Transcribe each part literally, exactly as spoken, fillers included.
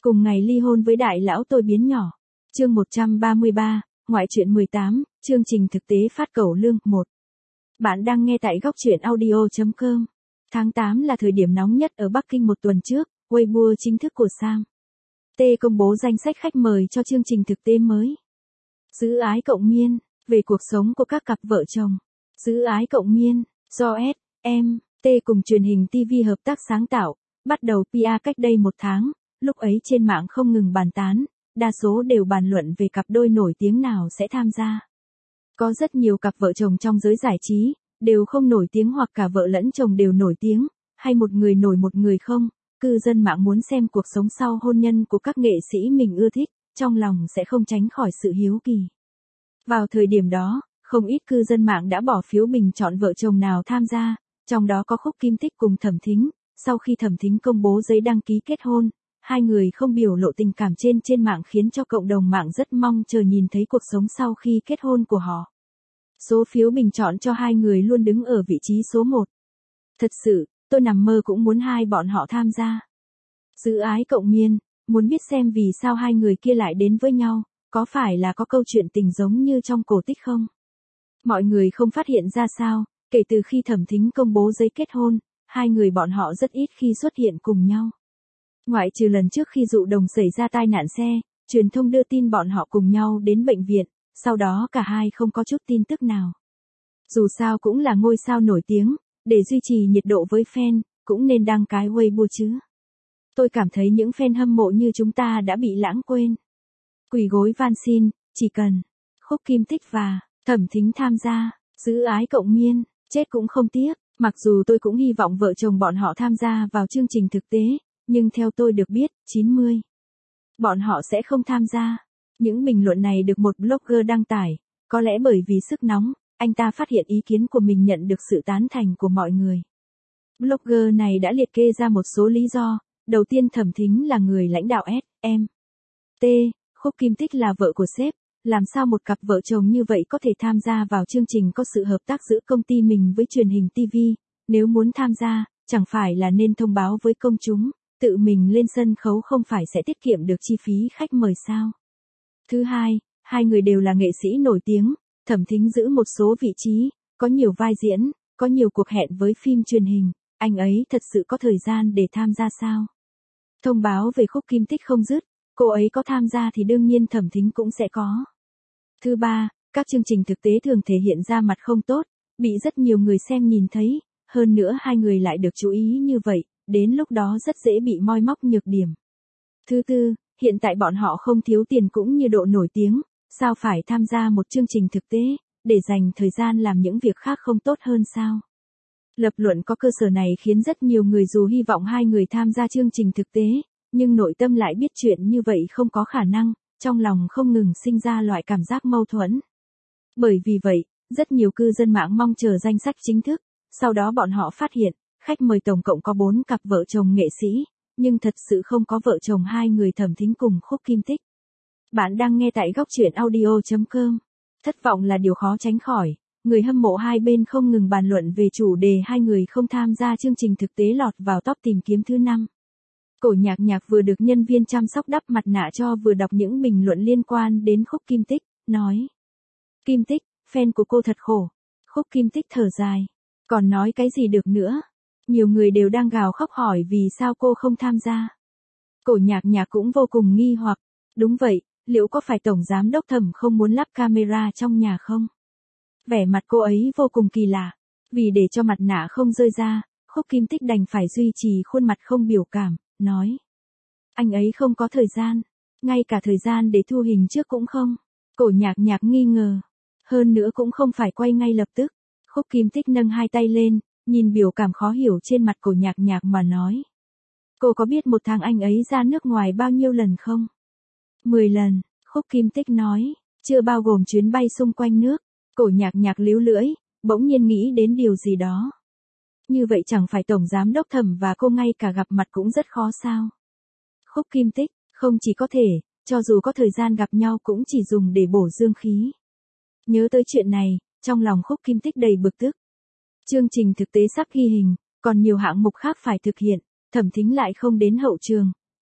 Cùng ngày ly hôn với đại lão tôi biến nhỏ. Chương một trăm ba mươi ba, ngoại truyện mười tám, chương trình thực tế phát cẩu lương, một. Bạn đang nghe tại góc truyện audio chấm com. Tháng tám là thời điểm nóng nhất ở Bắc Kinh một tuần trước, Weibo chính thức của Sam T công bố danh sách khách mời cho chương trình thực tế mới. Giữ ái cộng miên, về cuộc sống của các cặp vợ chồng. Giữ ái cộng miên, do S, M, T cùng truyền hình ti vi hợp tác sáng tạo, bắt đầu pê e cách đây một tháng, lúc ấy trên mạng không ngừng bàn tán, đa số đều bàn luận về cặp đôi nổi tiếng nào sẽ tham gia. Có rất nhiều cặp vợ chồng trong giới giải trí, đều không nổi tiếng hoặc cả vợ lẫn chồng đều nổi tiếng, hay một người nổi một người không, cư dân mạng muốn xem cuộc sống sau hôn nhân của các nghệ sĩ mình ưa thích, trong lòng sẽ không tránh khỏi sự hiếu kỳ. Vào thời điểm đó, không ít cư dân mạng đã bỏ phiếu bình chọn vợ chồng nào tham gia, trong đó có Khúc Kim Tích cùng Thẩm Thính. Sau khi Thẩm Thính công bố giấy đăng ký kết hôn, hai người không biểu lộ tình cảm trên trên mạng khiến cho cộng đồng mạng rất mong chờ nhìn thấy cuộc sống sau khi kết hôn của họ. Số phiếu bình chọn cho hai người luôn đứng ở vị trí số một. Thật sự, tôi nằm mơ cũng muốn hai bọn họ tham gia. Giữ ái cộng miên, muốn biết xem vì sao hai người kia lại đến với nhau, có phải là có câu chuyện tình giống như trong cổ tích không? Mọi người không phát hiện ra sao, kể từ khi Thẩm Thính công bố giấy kết hôn, hai người bọn họ rất ít khi xuất hiện cùng nhau. Ngoại trừ lần trước khi Dụ Đồng xảy ra tai nạn xe, truyền thông đưa tin bọn họ cùng nhau đến bệnh viện, sau đó cả hai không có chút tin tức nào. Dù sao cũng là ngôi sao nổi tiếng, để duy trì nhiệt độ với fan, cũng nên đăng cái Weibo chứ. Tôi cảm thấy những fan hâm mộ như chúng ta đã bị lãng quên. Quỳ gối van xin, chỉ cần Khúc Kim Tích và Thẩm Thính tham gia, giữ ái cộng miên, chết cũng không tiếc. Mặc dù tôi cũng hy vọng vợ chồng bọn họ tham gia vào chương trình thực tế, nhưng theo tôi được biết, chín mươi bọn họ sẽ không tham gia. Những bình luận này được một blogger đăng tải, có lẽ bởi vì sức nóng, anh ta phát hiện ý kiến của mình nhận được sự tán thành của mọi người. Blogger này đã liệt kê ra một số lý do, đầu tiên Thẩm Thính là người lãnh đạo S, M, T, Khúc Kim Tích là vợ của sếp, làm sao một cặp vợ chồng như vậy có thể tham gia vào chương trình có sự hợp tác giữa công ty mình với truyền hình ti vi, nếu muốn tham gia, chẳng phải là nên thông báo với công chúng, tự mình lên sân khấu không phải sẽ tiết kiệm được chi phí khách mời sao? Thứ hai, hai người đều là nghệ sĩ nổi tiếng, Thẩm Thính giữ một số vị trí, có nhiều vai diễn, có nhiều cuộc hẹn với phim truyền hình, anh ấy thật sự có thời gian để tham gia sao? Thông báo về Khúc Kim Tích không dứt, cô ấy có tham gia thì đương nhiên Thẩm Thính cũng sẽ có. Thứ ba, các chương trình thực tế thường thể hiện ra mặt không tốt, bị rất nhiều người xem nhìn thấy, hơn nữa hai người lại được chú ý như vậy, đến lúc đó rất dễ bị moi móc nhược điểm. Thứ tư, hiện tại bọn họ không thiếu tiền cũng như độ nổi tiếng, sao phải tham gia một chương trình thực tế, để dành thời gian làm những việc khác không tốt hơn sao? Lập luận có cơ sở này khiến rất nhiều người dù hy vọng hai người tham gia chương trình thực tế, nhưng nội tâm lại biết chuyện như vậy không có khả năng, trong lòng không ngừng sinh ra loại cảm giác mâu thuẫn. Bởi vì vậy, rất nhiều cư dân mạng mong chờ danh sách chính thức, sau đó bọn họ phát hiện, khách mời tổng cộng có bốn cặp vợ chồng nghệ sĩ, nhưng thật sự không có vợ chồng hai người Thẩm Thính cùng Khúc Kim Tích. Bạn đang nghe tại góc truyện audio chấm com. Thất vọng là điều khó tránh khỏi, người hâm mộ hai bên không ngừng bàn luận về chủ đề hai người không tham gia chương trình thực tế lọt vào top tìm kiếm thứ năm. Cổ Nhạc Nhạc vừa được nhân viên chăm sóc đắp mặt nạ cho vừa đọc những bình luận liên quan đến Khúc Kim Tích, nói: Kim Tích, fan của cô thật khổ. Khúc Kim Tích thở dài. Còn nói cái gì được nữa? Nhiều người đều đang gào khóc hỏi vì sao cô không tham gia. Cổ Nhạc Nhạc cũng vô cùng nghi hoặc. Đúng vậy, liệu có phải Tổng Giám đốc Thẩm không muốn lắp camera trong nhà không? Vẻ mặt cô ấy vô cùng kỳ lạ. Vì để cho mặt nạ không rơi ra, Khúc Kim Tích đành phải duy trì khuôn mặt không biểu cảm, nói: Anh ấy không có thời gian, ngay cả thời gian để thu hình trước cũng không. Cổ Nhạc Nhạc nghi ngờ. Hơn nữa cũng không phải quay ngay lập tức. Khúc Kim Tích nâng hai tay lên, nhìn biểu cảm khó hiểu trên mặt Cổ Nhạc Nhạc mà nói: Cô có biết một tháng anh ấy ra nước ngoài bao nhiêu lần không? Mười lần, Khúc Kim Tích nói, chưa bao gồm chuyến bay xung quanh nước. Cổ Nhạc Nhạc líu lưỡi, bỗng nhiên nghĩ đến điều gì đó. Như vậy chẳng phải Tổng Giám đốc Thẩm và cô ngay cả gặp mặt cũng rất khó sao? Khúc Kim Tích, không chỉ có thể, cho dù có thời gian gặp nhau cũng chỉ dùng để bổ dương khí. Nhớ tới chuyện này, trong lòng Khúc Kim Tích đầy bực tức. Chương trình thực tế sắp ghi hình, còn nhiều hạng mục khác phải thực hiện, Thẩm Thính lại không đến hậu trường,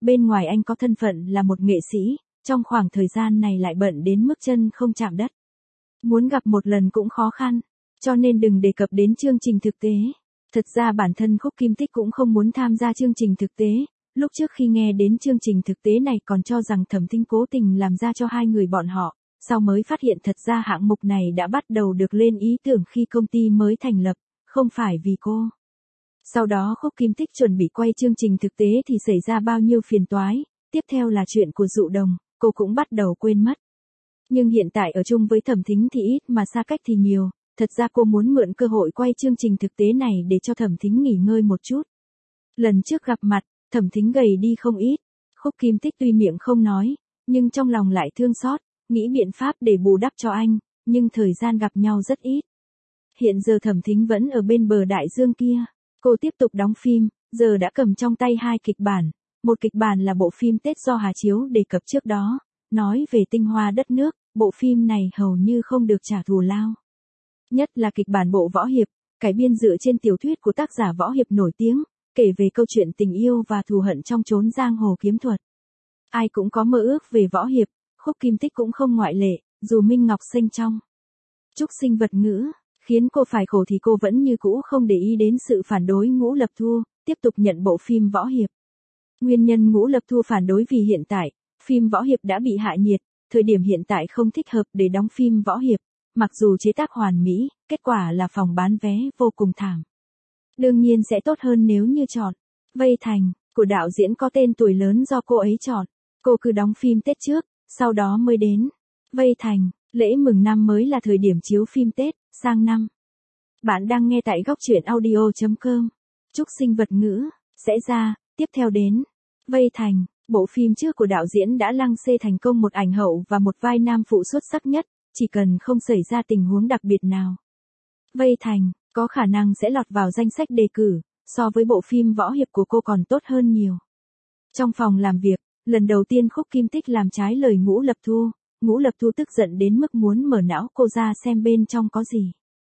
bên ngoài anh có thân phận là một nghệ sĩ, trong khoảng thời gian này lại bận đến mức chân không chạm đất. Muốn gặp một lần cũng khó khăn, cho nên đừng đề cập đến chương trình thực tế. Thật ra bản thân Khúc Kim Tích cũng không muốn tham gia chương trình thực tế, lúc trước khi nghe đến chương trình thực tế này còn cho rằng Thẩm Thính cố tình làm ra cho hai người bọn họ, sau mới phát hiện thật ra hạng mục này đã bắt đầu được lên ý tưởng khi công ty mới thành lập, không phải vì cô. Sau đó Khúc Kim Tích chuẩn bị quay chương trình thực tế thì xảy ra bao nhiêu phiền toái, tiếp theo là chuyện của Dụ Đồng, cô cũng bắt đầu quên mất. Nhưng hiện tại ở chung với Thẩm Thính thì ít mà xa cách thì nhiều, thật ra cô muốn mượn cơ hội quay chương trình thực tế này để cho Thẩm Thính nghỉ ngơi một chút. Lần trước gặp mặt, Thẩm Thính gầy đi không ít, Khúc Kim Tích tuy miệng không nói, nhưng trong lòng lại thương xót, nghĩ biện pháp để bù đắp cho anh, nhưng thời gian gặp nhau rất ít. Hiện giờ Thẩm Thính vẫn ở bên bờ đại dương kia, cô tiếp tục đóng phim, giờ đã cầm trong tay hai kịch bản, một kịch bản là bộ phim Tết do Hà Chiếu đề cập trước đó, nói về tinh hoa đất nước, bộ phim này hầu như không được trả thù lao. Nhất là kịch bản bộ võ hiệp, cải biên dựa trên tiểu thuyết của tác giả võ hiệp nổi tiếng, kể về câu chuyện tình yêu và thù hận trong chốn giang hồ kiếm thuật. Ai cũng có mơ ước về võ hiệp, Khúc Kim Tích cũng không ngoại lệ, dù Minh Ngọc Xanh trong Trúc Sinh vật ngữ, khiến cô phải khổ thì cô vẫn như cũ không để ý đến sự phản đối Ngũ Lập Thu, tiếp tục nhận bộ phim võ hiệp. Nguyên nhân Ngũ Lập Thu phản đối vì hiện tại, phim võ hiệp đã bị hạ nhiệt, thời điểm hiện tại không thích hợp để đóng phim võ hiệp, mặc dù chế tác hoàn mỹ, kết quả là phòng bán vé vô cùng thảm. Đương nhiên sẽ tốt hơn nếu như chọn Vây Thành, của đạo diễn có tên tuổi lớn do cô ấy chọn. Cô cứ đóng phim Tết trước, sau đó mới đến Vây Thành, lễ mừng năm mới là thời điểm chiếu phim Tết, sang năm. Bạn đang nghe tại góc truyện audio chấm com. Trúc Sinh vật ngữ, sẽ ra, tiếp theo đến Vây Thành, bộ phim trước của đạo diễn đã lăng xê thành công một ảnh hậu và một vai nam phụ xuất sắc nhất, chỉ cần không xảy ra tình huống đặc biệt nào. Vây Thành, có khả năng sẽ lọt vào danh sách đề cử, so với bộ phim võ hiệp của cô còn tốt hơn nhiều. Trong phòng làm việc, lần đầu tiên Khúc Kim Tích làm trái lời Ngũ Lập Thu, Ngũ Lập Thu tức giận đến mức muốn mở não cô ra xem bên trong có gì.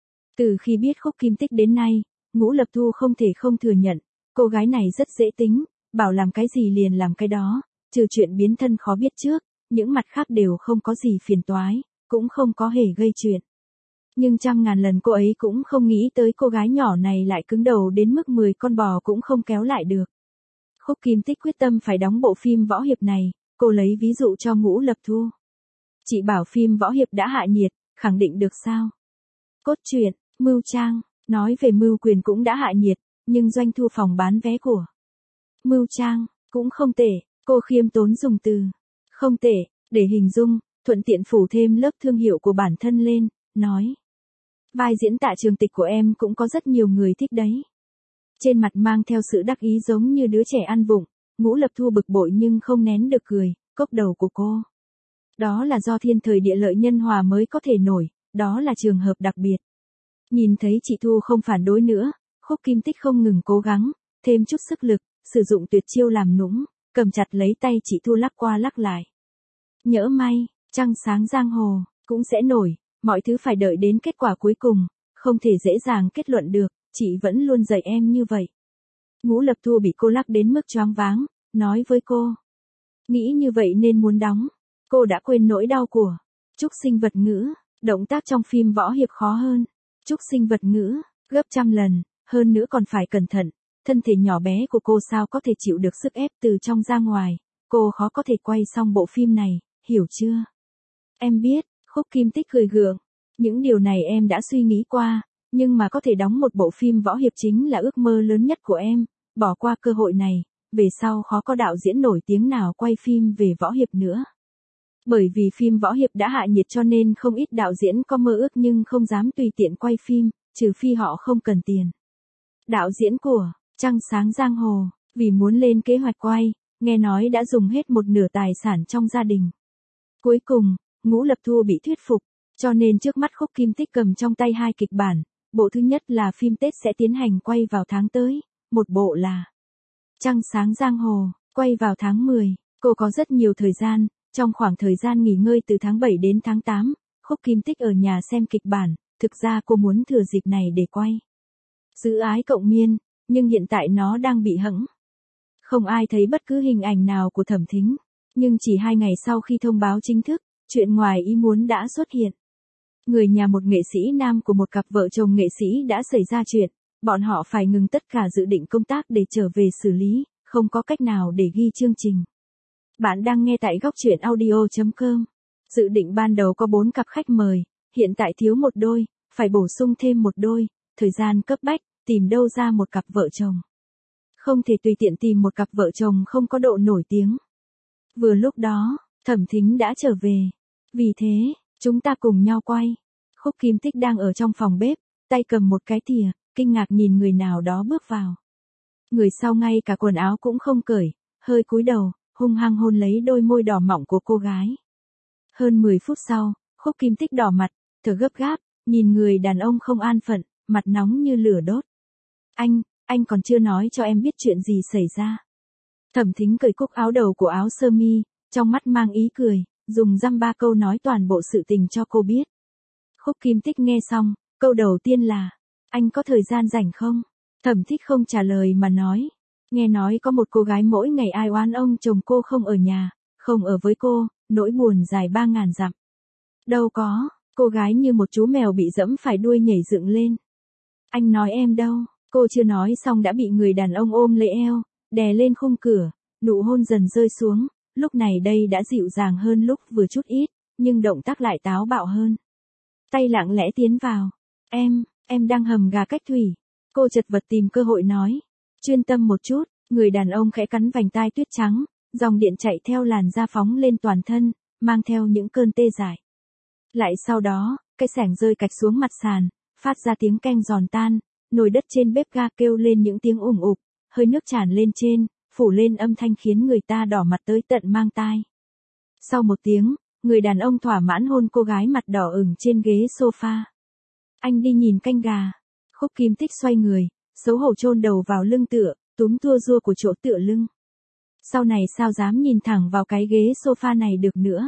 Từ khi biết Khúc Kim Tích đến nay, Ngũ Lập Thu không thể không thừa nhận, cô gái này rất dễ tính, bảo làm cái gì liền làm cái đó, trừ chuyện biến thân khó biết trước, những mặt khác đều không có gì phiền toái, cũng không có hề gây chuyện. Nhưng trăm ngàn lần cô ấy cũng không nghĩ tới cô gái nhỏ này lại cứng đầu đến mức mười con bò cũng không kéo lại được. Khúc Kim Tích quyết tâm phải đóng bộ phim võ hiệp này, cô lấy ví dụ cho Ngũ Lập Thu. Chị bảo phim võ hiệp đã hạ nhiệt, khẳng định được sao? Cốt truyện, mưu trang, nói về mưu quyền cũng đã hạ nhiệt, nhưng doanh thu phòng bán vé của mưu trang cũng không tệ, cô khiêm tốn dùng từ không tệ để hình dung, thuận tiện phủ thêm lớp thương hiệu của bản thân lên, nói. Vai diễn Tạ Trường Tịch của em cũng có rất nhiều người thích đấy. Trên mặt mang theo sự đắc ý giống như đứa trẻ ăn vụng, Ngũ Lập Thu bực bội nhưng không nén được cười, cốc đầu của cô. Đó là do thiên thời địa lợi nhân hòa mới có thể nổi, đó là trường hợp đặc biệt. Nhìn thấy chị Thu không phản đối nữa, Khúc Kim Tích không ngừng cố gắng, thêm chút sức lực, sử dụng tuyệt chiêu làm nũng, cầm chặt lấy tay chị Thu lắc qua lắc lại. Nhỡ may, trăng sáng giang hồ, cũng sẽ nổi, mọi thứ phải đợi đến kết quả cuối cùng, không thể dễ dàng kết luận được, chị vẫn luôn dạy em như vậy. Ngũ Lập Thu bị cô lắc đến mức choáng váng, nói với cô. Nghĩ như vậy nên muốn đóng, cô đã quên nỗi đau của Trúc Sinh vật ngữ, động tác trong phim võ hiệp khó hơn. Trúc Sinh vật ngữ, gấp trăm lần, hơn nữa còn phải cẩn thận, thân thể nhỏ bé của cô sao có thể chịu được sức ép từ trong ra ngoài, cô khó có thể quay xong bộ phim này, hiểu chưa? Em biết, Khúc Kim Tích cười gượng, những điều này em đã suy nghĩ qua, nhưng mà có thể đóng một bộ phim võ hiệp chính là ước mơ lớn nhất của em, bỏ qua cơ hội này, về sau khó có đạo diễn nổi tiếng nào quay phim về võ hiệp nữa. Bởi vì phim võ hiệp đã hạ nhiệt cho nên không ít đạo diễn có mơ ước nhưng không dám tùy tiện quay phim, trừ phi họ không cần tiền. Đạo diễn của Trăng Sáng Giang Hồ, vì muốn lên kế hoạch quay, nghe nói đã dùng hết một nửa tài sản trong gia đình. Cuối cùng, Ngũ Lập Thu bị thuyết phục, cho nên trước mắt Khúc Kim Tích cầm trong tay hai kịch bản, bộ thứ nhất là phim Tết sẽ tiến hành quay vào tháng tới, một bộ là Trăng Sáng Giang Hồ, quay vào tháng mười, cô có rất nhiều thời gian, trong khoảng thời gian nghỉ ngơi từ tháng bảy đến tháng tám, Khúc Kim Tích ở nhà xem kịch bản, thực ra cô muốn thừa dịp này để quay Giữ Ái Cộng Miên, nhưng hiện tại nó đang bị hẫng. Không ai thấy bất cứ hình ảnh nào của Thẩm Thính, nhưng chỉ hai ngày sau khi thông báo chính thức, chuyện ngoài ý muốn đã xuất hiện. Người nhà một nghệ sĩ nam của một cặp vợ chồng nghệ sĩ đã xảy ra chuyện, bọn họ phải ngừng tất cả dự định công tác để trở về xử lý, không có cách nào để ghi chương trình. Bạn đang nghe tại góc truyện audio chấm com. Dự định ban đầu có bốn cặp khách mời, hiện tại thiếu một đôi, phải bổ sung thêm một đôi, thời gian cấp bách, tìm đâu ra một cặp vợ chồng. Không thể tùy tiện tìm một cặp vợ chồng không có độ nổi tiếng. Vừa lúc đó, Thẩm Thính đã trở về. Vì thế, chúng ta cùng nhau quay. Khúc Kim Tích đang ở trong phòng bếp, tay cầm một cái thìa, kinh ngạc nhìn người nào đó bước vào. Người sau ngay cả quần áo cũng không cởi, hơi cúi đầu, hung hăng hôn lấy đôi môi đỏ mọng của cô gái. Hơn mười phút sau, Khúc Kim Tích đỏ mặt, thở gấp gáp, nhìn người đàn ông không an phận, mặt nóng như lửa đốt. Anh, anh còn chưa nói cho em biết chuyện gì xảy ra. Thẩm Thính cởi cúc áo đầu của áo sơ mi, trong mắt mang ý cười, dùng dăm ba câu nói toàn bộ sự tình cho cô biết. Khúc Kim Tích nghe xong, câu đầu tiên là, anh có thời gian rảnh không? Thẩm Tích không trả lời mà nói, nghe nói có một cô gái mỗi ngày ai oán ông chồng cô không ở nhà, không ở với cô, nỗi buồn dài ba ngàn dặm. Đâu có, cô gái như một chú mèo bị dẫm phải đuôi nhảy dựng lên. Anh nói em đâu, cô chưa nói xong đã bị người đàn ông ôm lấy eo, đè lên khung cửa, nụ hôn dần rơi xuống, lúc này đây đã dịu dàng hơn lúc vừa chút ít, nhưng động tác lại táo bạo hơn. Tay lặng lẽ tiến vào, em, em đang hầm gà cách thủy. Cô chật vật tìm cơ hội nói, chuyên tâm một chút, người đàn ông khẽ cắn vành tai tuyết trắng, dòng điện chạy theo làn da phóng lên toàn thân, mang theo những cơn tê dại. Lại sau đó, cái xẻng rơi cạch xuống mặt sàn, phát ra tiếng keng giòn tan, nồi đất trên bếp ga kêu lên những tiếng ủng ục, hơi nước tràn lên trên, phủ lên âm thanh khiến người ta đỏ mặt tới tận mang tai. Sau một tiếng, người đàn ông thỏa mãn hôn cô gái mặt đỏ ửng trên ghế sofa. Anh đi nhìn canh gà. Khúc Kim Tích xoay người, xấu hổ chôn đầu vào lưng tựa, túm tua rua của chỗ tựa lưng. Sau này sao dám nhìn thẳng vào cái ghế sofa này được nữa.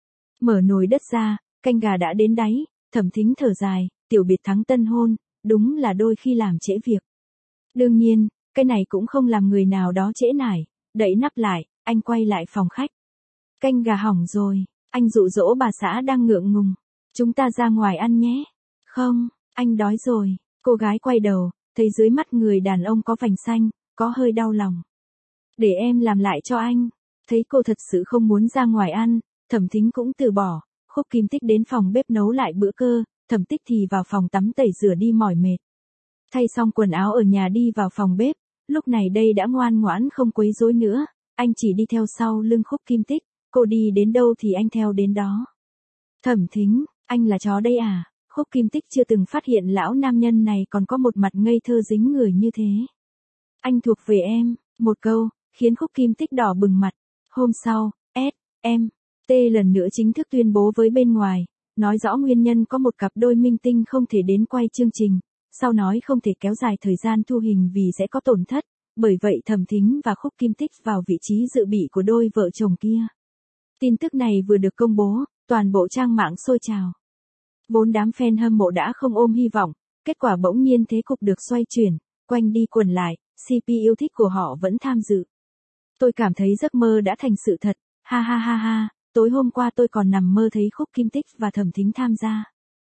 Mở nồi đất ra, canh gà đã đến đáy, Thẩm Thính thở dài, tiểu biệt thắng tân hôn, đúng là đôi khi làm trễ việc. Đương nhiên, cái này cũng không làm người nào đó trễ nải, đậy nắp lại, anh quay lại phòng khách. Canh gà hỏng rồi, anh dụ dỗ bà xã đang ngượng ngùng. Chúng ta ra ngoài ăn nhé. Không, anh đói rồi. Cô gái quay đầu, thấy dưới mắt người đàn ông có vành xanh, có hơi đau lòng. Để em làm lại cho anh. Thấy cô thật sự không muốn ra ngoài ăn, Thẩm Thính cũng từ bỏ. Khúc Kim Tích đến phòng bếp nấu lại bữa cơ, Thẩm Tích thì vào phòng tắm tẩy rửa đi mỏi mệt. Thay xong quần áo ở nhà đi vào phòng bếp, lúc này đây đã ngoan ngoãn không quấy rối nữa, anh chỉ đi theo sau lưng Khúc Kim Tích, cô đi đến đâu thì anh theo đến đó. Thẩm Thính, anh là chó đây à? Khúc Kim Tích chưa từng phát hiện lão nam nhân này còn có một mặt ngây thơ dính người như thế. Anh thuộc về em, một câu, khiến Khúc Kim Tích đỏ bừng mặt. Hôm sau, S, M, T lần nữa chính thức tuyên bố với bên ngoài, nói rõ nguyên nhân có một cặp đôi minh tinh không thể đến quay chương trình, sau nói không thể kéo dài thời gian thu hình vì sẽ có tổn thất, bởi vậy Thẩm Thính và Khúc Kim Tích vào vị trí dự bị của đôi vợ chồng kia. Tin tức này vừa được công bố, toàn bộ trang mạng sôi trào. Vốn đám fan hâm mộ đã không ôm hy vọng, kết quả bỗng nhiên thế cục được xoay chuyển, quanh đi quẩn lại, xê pê yêu thích của họ vẫn tham dự. Tôi cảm thấy giấc mơ đã thành sự thật, ha ha ha ha, tối hôm qua tôi còn nằm mơ thấy Khúc Kim Tích và Thẩm Thính tham gia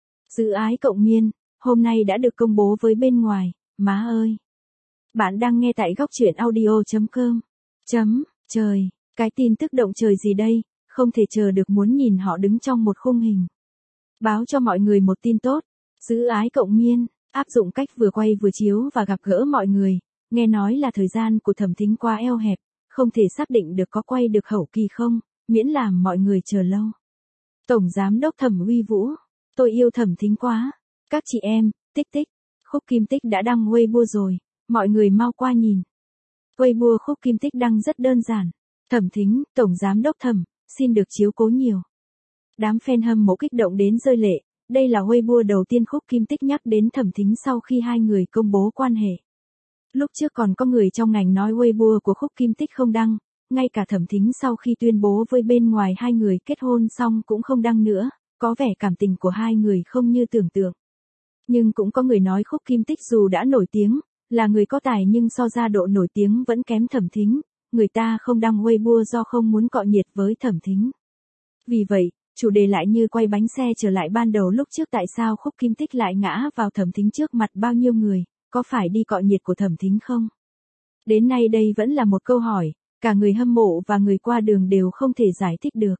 Dự ái cộng miên, hôm nay đã được công bố với bên ngoài, má ơi. Bạn đang nghe tại góc truyện audio chấm com. Chấm, trời, cái tin tức động trời gì đây, không thể chờ được muốn nhìn họ đứng trong một khung hình. Báo cho mọi người một tin tốt, Dự ái cộng miên, áp dụng cách vừa quay vừa chiếu và gặp gỡ mọi người, nghe nói là thời gian của Thẩm Thính quá eo hẹp, không thể xác định được có quay được hậu kỳ không, miễn làm mọi người chờ lâu. Tổng Giám đốc Thẩm Uy Vũ, tôi yêu Thẩm Thính quá. Các chị em, tích tích, Khúc Kim Tích đã đăng Weibo rồi, mọi người mau qua nhìn. Weibo Khúc Kim Tích đăng rất đơn giản. Thẩm Thính, Tổng Giám đốc Thẩm, xin được chiếu cố nhiều. Đám fan hâm mộ kích động đến rơi lệ, đây là Weibo đầu tiên Khúc Kim Tích nhắc đến Thẩm Thính sau khi hai người công bố quan hệ. Lúc trước còn có người trong ngành nói Weibo của Khúc Kim Tích không đăng, ngay cả Thẩm Thính sau khi tuyên bố với bên ngoài hai người kết hôn xong cũng không đăng nữa, có vẻ cảm tình của hai người không như tưởng tượng. Nhưng cũng có người nói Khúc Kim Tích dù đã nổi tiếng, là người có tài nhưng so ra độ nổi tiếng vẫn kém Thẩm Thính, người ta không đăng Weibo do không muốn cọ nhiệt với Thẩm Thính. Vì vậy, chủ đề lại như quay bánh xe trở lại ban đầu lúc trước, tại sao Khúc Kim Tích lại ngã vào Thẩm Thính trước mặt bao nhiêu người, có phải đi cọ nhiệt của Thẩm Thính không? Đến nay đây vẫn là một câu hỏi, cả người hâm mộ và người qua đường đều không thể giải thích được.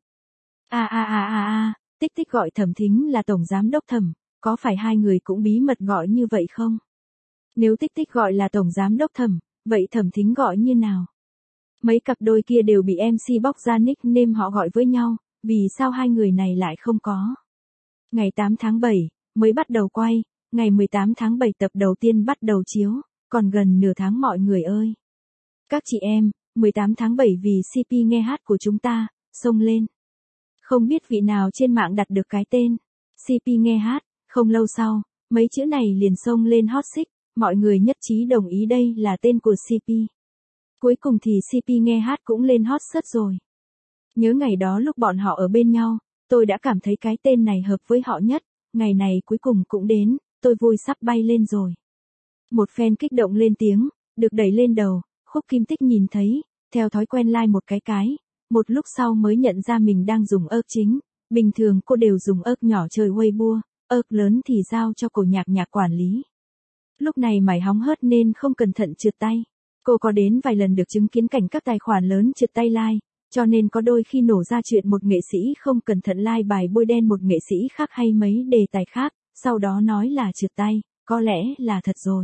A a a a a, Tích Tích gọi Thẩm Thính là tổng giám đốc Thẩm, có phải hai người cũng bí mật gọi như vậy không? Nếu Tích Tích gọi là tổng giám đốc Thẩm, vậy Thẩm Thính gọi như nào? Mấy cặp đôi kia đều bị em xê bóc ra nickname họ gọi với nhau, vì sao hai người này lại không có? Ngày tám tháng bảy, mới bắt đầu quay, ngày mười tám tháng bảy tập đầu tiên bắt đầu chiếu, còn gần nửa tháng mọi người ơi. Các chị em, mười tám tháng bảy vì xê pê nghe hát của chúng ta, xông lên. Không biết vị nào trên mạng đặt được cái tên xê pê nghe hát, không lâu sau, mấy chữ này liền xông lên hot search, mọi người nhất trí đồng ý đây là tên của xê pê. Cuối cùng thì xê pê nghe hát cũng lên hot search rồi. Nhớ ngày đó lúc bọn họ ở bên nhau, tôi đã cảm thấy cái tên này hợp với họ nhất, ngày này cuối cùng cũng đến, tôi vui sắp bay lên rồi. Một fan kích động lên tiếng, được đẩy lên đầu, Khúc Kim Tích nhìn thấy, theo thói quen like một cái cái, một lúc sau mới nhận ra mình đang dùng ớt chính, bình thường cô đều dùng ớt nhỏ chơi Weibo, ớt lớn thì giao cho cổ nhạc nhạc quản lý. Lúc này mải hóng hớt nên không cẩn thận trượt tay. Cô có đến vài lần được chứng kiến cảnh các tài khoản lớn trượt tay like, cho nên có đôi khi nổ ra chuyện một nghệ sĩ không cẩn thận like bài bôi đen một nghệ sĩ khác hay mấy đề tài khác, sau đó nói là trượt tay, có lẽ là thật rồi.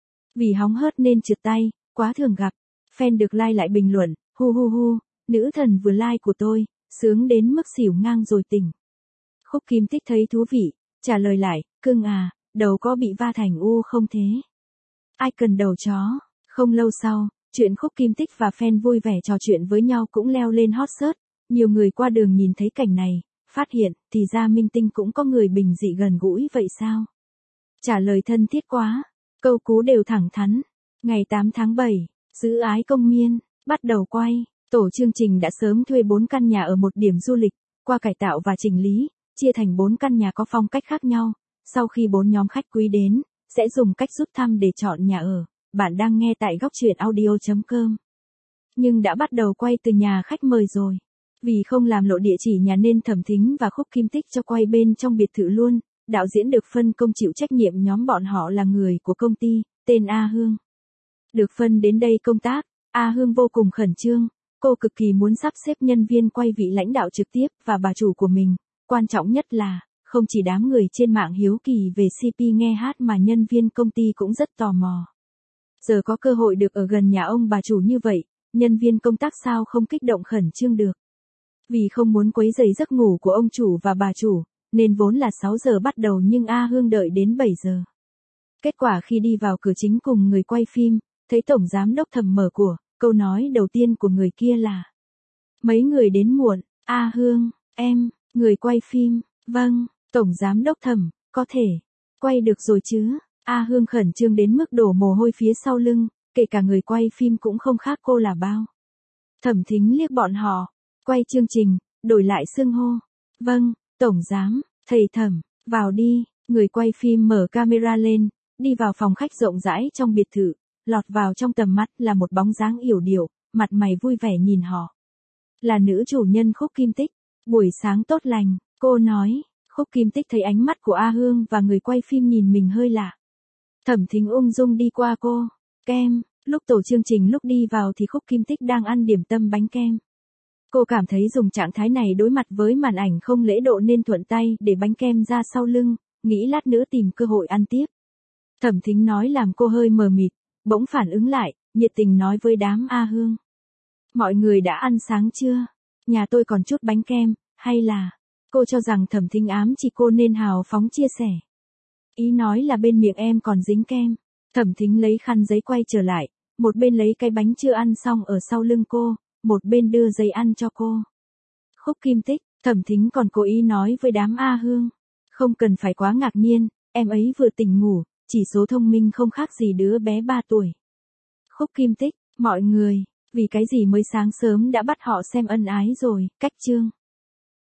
Vì hóng hớt nên trượt tay, quá thường gặp. Fan được like lại bình luận, hu hu hu, nữ thần vừa like của tôi, sướng đến mức xỉu ngang rồi tỉnh. Khúc Kim Tích thấy thú vị, trả lời lại, cưng à, đầu có bị va thành u không thế? Ai cần đầu chó? Không lâu sau, chuyện Khúc Kim Tích và fan vui vẻ trò chuyện với nhau cũng leo lên hot search. Nhiều người qua đường nhìn thấy cảnh này, phát hiện, thì ra minh tinh cũng có người bình dị gần gũi vậy sao? Trả lời thân thiết quá, câu cú đều thẳng thắn. Ngày tám tháng bảy, Giữ Ái Công Miên, bắt đầu quay, tổ chương trình đã sớm thuê bốn căn nhà ở một điểm du lịch, qua cải tạo và chỉnh lý, chia thành bốn căn nhà có phong cách khác nhau. Sau khi bốn nhóm khách quý đến, sẽ dùng cách rút thăm để chọn nhà ở. Bạn đang nghe tại góc truyện audio chấm com. Nhưng đã bắt đầu quay từ nhà khách mời rồi. Vì không làm lộ địa chỉ nhà nên Thẩm Thính và Khúc Kim Tích cho quay bên trong biệt thự luôn. Đạo diễn được phân công chịu trách nhiệm nhóm bọn họ là người của công ty, tên A Hương. Được phân đến đây công tác, A Hương vô cùng khẩn trương. Cô cực kỳ muốn sắp xếp nhân viên quay vị lãnh đạo trực tiếp và bà chủ của mình. Quan trọng nhất là, không chỉ đám người trên mạng hiếu kỳ về xê pê nghe hát mà nhân viên công ty cũng rất tò mò. Giờ có cơ hội được ở gần nhà ông bà chủ như vậy, nhân viên công tác sao không kích động khẩn trương được. Vì không muốn quấy rầy giấc ngủ của ông chủ và bà chủ, nên vốn là sáu giờ bắt đầu nhưng A Hương đợi đến bảy giờ. Kết quả khi đi vào cửa chính cùng người quay phim, thấy tổng giám đốc Thẩm mở của, câu nói đầu tiên của người kia là: mấy người đến muộn. A Hương, em, người quay phim, vâng, tổng giám đốc Thẩm, có thể, quay được rồi chứ. A Hương khẩn trương đến mức đổ mồ hôi phía sau lưng, kể cả người quay phim cũng không khác cô là bao. Thẩm Thính liếc bọn họ, quay chương trình, đổi lại xưng hô. Vâng, tổng giám, thầy Thẩm, vào đi. Người quay phim mở camera lên, đi vào phòng khách rộng rãi trong biệt thự, lọt vào trong tầm mắt là một bóng dáng yểu điệu, mặt mày vui vẻ nhìn họ. Là nữ chủ nhân Khúc Kim Tích. Buổi sáng tốt lành, cô nói. Khúc Kim Tích thấy ánh mắt của A Hương và người quay phim nhìn mình hơi lạ. Thẩm Thính ung dung đi qua cô. Kem, lúc tổ chương trình lúc đi vào thì Khúc Kim Tích đang ăn điểm tâm bánh kem. Cô cảm thấy dùng trạng thái này đối mặt với màn ảnh không lễ độ nên thuận tay để bánh kem ra sau lưng, nghĩ lát nữa tìm cơ hội ăn tiếp. Thẩm Thính nói làm cô hơi mờ mịt, bỗng phản ứng lại, nhiệt tình nói với đám A Hương. Mọi người đã ăn sáng chưa? Nhà tôi còn chút bánh kem, hay là... Cô cho rằng Thẩm Thính ám chỉ cô nên hào phóng chia sẻ. Ý nói là bên miệng em còn dính kem. Thẩm Thính lấy khăn giấy quay trở lại, một bên lấy cái bánh chưa ăn xong ở sau lưng cô, một bên đưa giấy ăn cho cô. Khúc Kim Tích, Thẩm Thính còn cố ý nói với đám A Hương. Không cần phải quá ngạc nhiên, em ấy vừa tỉnh ngủ, chỉ số thông minh không khác gì đứa bé ba tuổi. Khúc Kim Tích, mọi người, vì cái gì mới sáng sớm đã bắt họ xem ân ái rồi, cách chương.